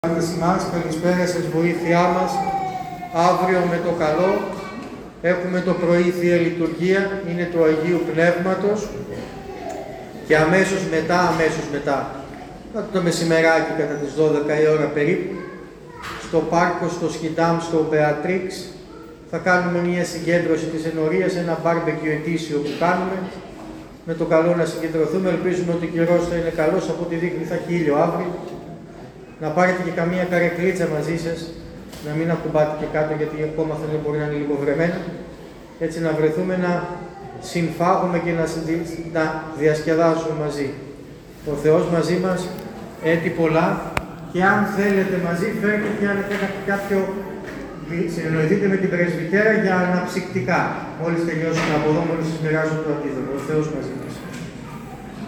Μας, καλησπέρα σας, βοήθειά μας. Αύριο με το καλό έχουμε το πρωί Θεία Λειτουργία, είναι του Αγίου Πνεύματος και αμέσως μετά, το μεσημεράκι κατά τις 12 η ώρα περίπου, στο πάρκο, στο Σκιντάμ, στο Μπεατρίξ, θα κάνουμε μια συγκέντρωση της ενορίας, ένα μπάρμπεκιου ετήσιο που κάνουμε, με το καλό να συγκεντρωθούμε. Ελπίζουμε ότι ο καιρός θα είναι καλός, από ό,τι δείχνει θα έχει ήλιο αύριο. Να πάρετε και καμία καρεκλίτσα μαζί σας, να μην ακουμπάτε και κάτω, γιατί ακόμα θα μπορεί να είναι λίγο βρεμένα. Έτσι να βρεθούμε να συμφάγουμε και να διασκεδάσουμε μαζί. Ο Θεός μαζί μας έτει πολλά, και αν θέλετε μαζί φέρετε και αν θέλετε κάποιο, συνεννοηθείτε με την πρεσβυτέρα για αναψυκτικά. Μόλις τελειώσουμε από εδώ, μόλις σας μοιράζω το αντίδοτο. Ο Θεός μαζί μας.